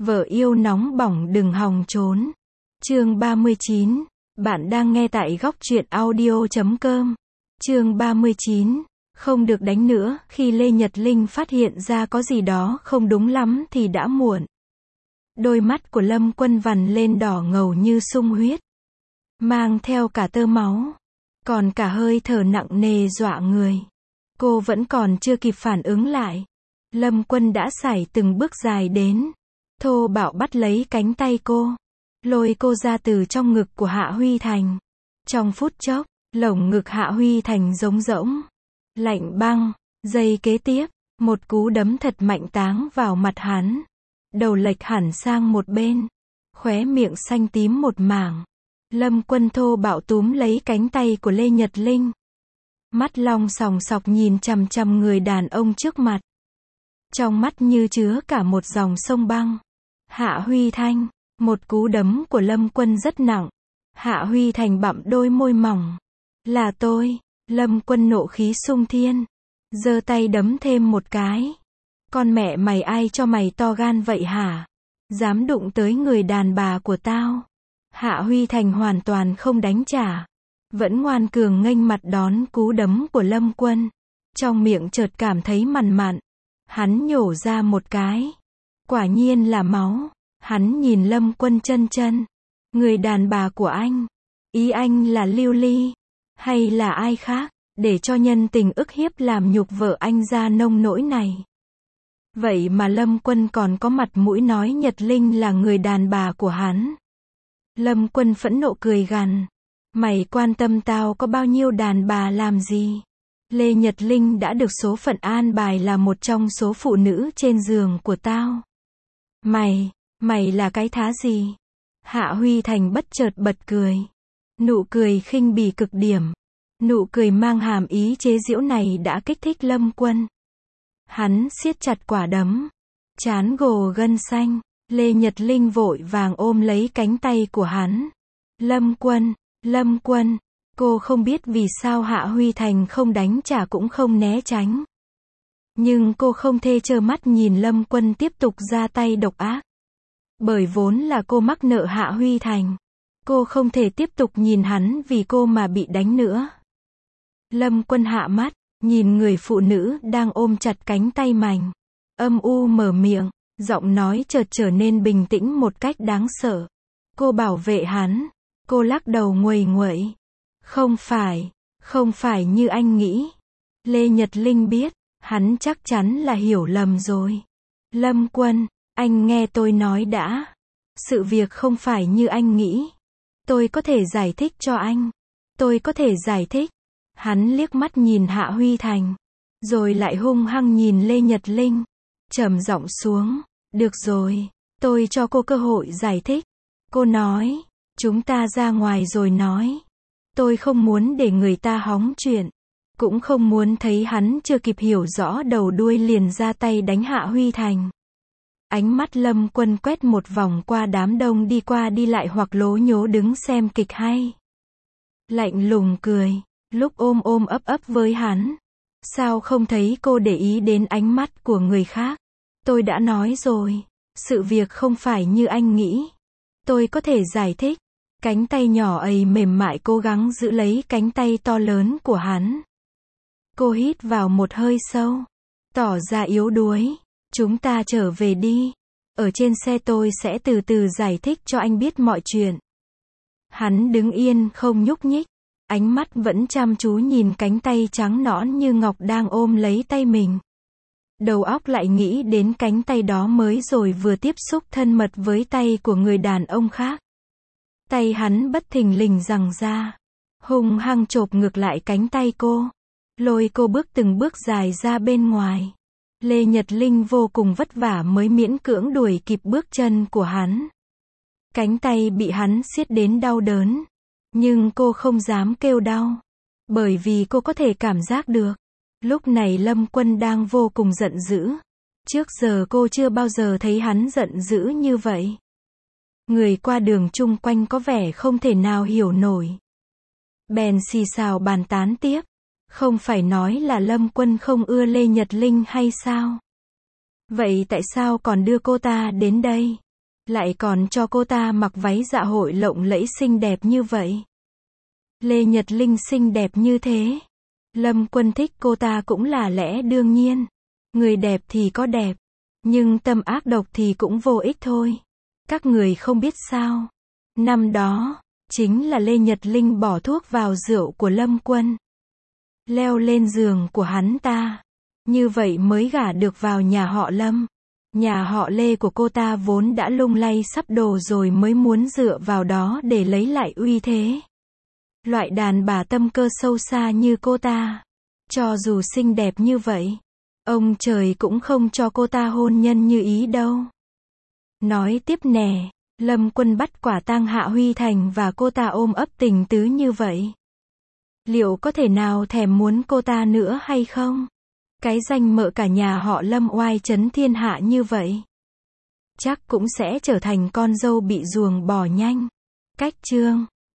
Vợ yêu nóng bỏng đừng hòng trốn. Chương 39. Bạn đang nghe tại góc truyện audio.com. Chương 39. Không được đánh nữa, khi Lê Nhật Linh phát hiện ra có gì đó không đúng lắm thì đã muộn. Đôi mắt của Lâm Quân vằn lên đỏ ngầu như sung huyết, mang theo cả tơ máu, còn cả hơi thở nặng nề dọa người. Cô vẫn còn chưa kịp phản ứng lại, Lâm Quân đã sải từng bước dài đến, thô bạo bắt lấy cánh tay cô, lôi cô ra từ trong ngực của Hạ Huy Thành. Trong phút chốc, lồng ngực Hạ Huy Thành trống rỗng, lạnh băng. Giây kế tiếp, một cú đấm thật mạnh táng vào mặt hắn, đầu lệch hẳn sang một bên, khóe miệng xanh tím một mảng. Lâm Quân thô bạo túm lấy cánh tay của Lê Nhật Linh, mắt long sòng sọc nhìn chằm chằm người đàn ông trước mặt, trong mắt như chứa cả một dòng sông băng. Hạ Huy Thành, một cú đấm của Lâm Quân rất nặng. Hạ Huy Thành bặm đôi môi mỏng. Là tôi. Lâm Quân nộ khí xung thiên, giơ tay đấm thêm một cái. Con mẹ mày, ai cho mày to gan vậy hả? Dám đụng tới người đàn bà của tao. Hạ Huy Thành hoàn toàn không đánh trả, vẫn ngoan cường nghênh mặt đón cú đấm của Lâm Quân. Trong miệng chợt cảm thấy mằn mặn, hắn nhổ ra một cái, quả nhiên là máu. Hắn nhìn Lâm Quân chân chân. Người đàn bà của anh, ý anh là Lưu Ly, hay là ai khác, để cho nhân tình ức hiếp làm nhục vợ anh ra nông nỗi này? Vậy mà Lâm Quân còn có mặt mũi nói Nhật Linh là người đàn bà của hắn. Lâm Quân phẫn nộ cười gằn, mày quan tâm tao có bao nhiêu đàn bà làm gì? Lê Nhật Linh đã được số phận an bài là một trong số phụ nữ trên giường của tao. Mày là cái thá gì? Hạ Huy Thành bất chợt bật cười. Nụ cười khinh bỉ cực điểm. Nụ cười mang hàm ý chế giễu này đã kích thích Lâm Quân. Hắn siết chặt quả đấm, trán gồ gân xanh. Lê Nhật Linh vội vàng ôm lấy cánh tay của hắn. Lâm Quân, cô không biết vì sao Hạ Huy Thành không đánh trả cũng không né tránh. Nhưng cô không thể trơ mắt nhìn Lâm Quân tiếp tục ra tay độc ác. Bởi vốn là cô mắc nợ Hạ Huy Thành, cô không thể tiếp tục nhìn hắn vì cô mà bị đánh nữa. Lâm Quân hạ mắt, nhìn người phụ nữ đang ôm chặt cánh tay mình, âm u mở miệng, giọng nói chợt trở nên bình tĩnh một cách đáng sợ. Cô bảo vệ hắn. Cô lắc đầu nguầy nguậy. Không phải như anh nghĩ. Lê Nhật Linh biết, hắn chắc chắn là hiểu lầm rồi. Lâm Quân, anh nghe tôi nói đã. Sự việc không phải như anh nghĩ. Tôi có thể giải thích cho anh. Tôi có thể giải thích. Hắn liếc mắt nhìn Hạ Huy Thành, rồi lại hung hăng nhìn Lê Nhật Linh, trầm giọng xuống. Được rồi, tôi cho cô cơ hội giải thích. Cô nói, chúng ta ra ngoài rồi nói. Tôi không muốn để người ta hóng chuyện, cũng không muốn thấy hắn chưa kịp hiểu rõ đầu đuôi liền ra tay đánh Hạ Huy Thành. Ánh mắt Lâm Quân quét một vòng qua đám đông đi qua đi lại hoặc lố nhố đứng xem kịch hay. Lạnh lùng cười, lúc ôm ấp với hắn. Sao không thấy cô để ý đến ánh mắt của người khác? Tôi đã nói rồi, sự việc không phải như anh nghĩ. Tôi có thể giải thích. Cánh tay nhỏ ấy mềm mại cố gắng giữ lấy cánh tay to lớn của hắn. Cô hít vào một hơi sâu, tỏ ra yếu đuối. Chúng ta trở về đi. Ở trên xe tôi sẽ từ từ giải thích cho anh biết mọi chuyện. Hắn đứng yên không nhúc nhích, ánh mắt vẫn chăm chú nhìn cánh tay trắng nõn như ngọc đang ôm lấy tay mình. Đầu óc lại nghĩ đến cánh tay đó mới rồi vừa tiếp xúc thân mật với tay của người đàn ông khác. Tay hắn bất thình lình giằng ra, hung hăng chộp ngược lại cánh tay cô, lôi cô bước từng bước dài ra bên ngoài. Lê Nhật Linh vô cùng vất vả mới miễn cưỡng đuổi kịp bước chân của hắn. Cánh tay bị hắn siết đến đau đớn, nhưng cô không dám kêu đau, bởi vì cô có thể cảm giác được. Lúc này Lâm Quân đang vô cùng giận dữ. Trước giờ cô chưa bao giờ thấy hắn giận dữ như vậy. Người qua đường chung quanh có vẻ không thể nào hiểu nổi, bèn xì xào bàn tán tiếp. Không phải nói là Lâm Quân không ưa Lê Nhật Linh hay sao? Vậy tại sao còn đưa cô ta đến đây? Lại còn cho cô ta mặc váy dạ hội lộng lẫy xinh đẹp như vậy. Lê Nhật Linh xinh đẹp như thế. Lâm Quân thích cô ta cũng là lẽ đương nhiên. Người đẹp thì có đẹp, nhưng tâm ác độc thì cũng vô ích thôi. Các người không biết sao. Năm đó, chính là Lê Nhật Linh bỏ thuốc vào rượu của Lâm Quân. Leo lên giường của hắn ta. Như vậy mới gả được vào nhà họ Lâm. Nhà họ Lê của cô ta vốn đã lung lay sắp đổ rồi mới muốn dựa vào đó để lấy lại uy thế. Loại đàn bà tâm cơ sâu xa như cô ta, cho dù xinh đẹp như vậy, ông trời cũng không cho cô ta hôn nhân như ý đâu. Nói tiếp nè, Lâm Quân bắt quả tang Hạ Huy Thành và cô ta ôm ấp tình tứ như vậy. Liệu có thể nào thèm muốn cô ta nữa hay không? Cái danh mợ cả nhà họ Lâm oai chấn thiên hạ như vậy, chắc cũng sẽ trở thành con dâu bị ruồng bỏ nhanh. Cách chương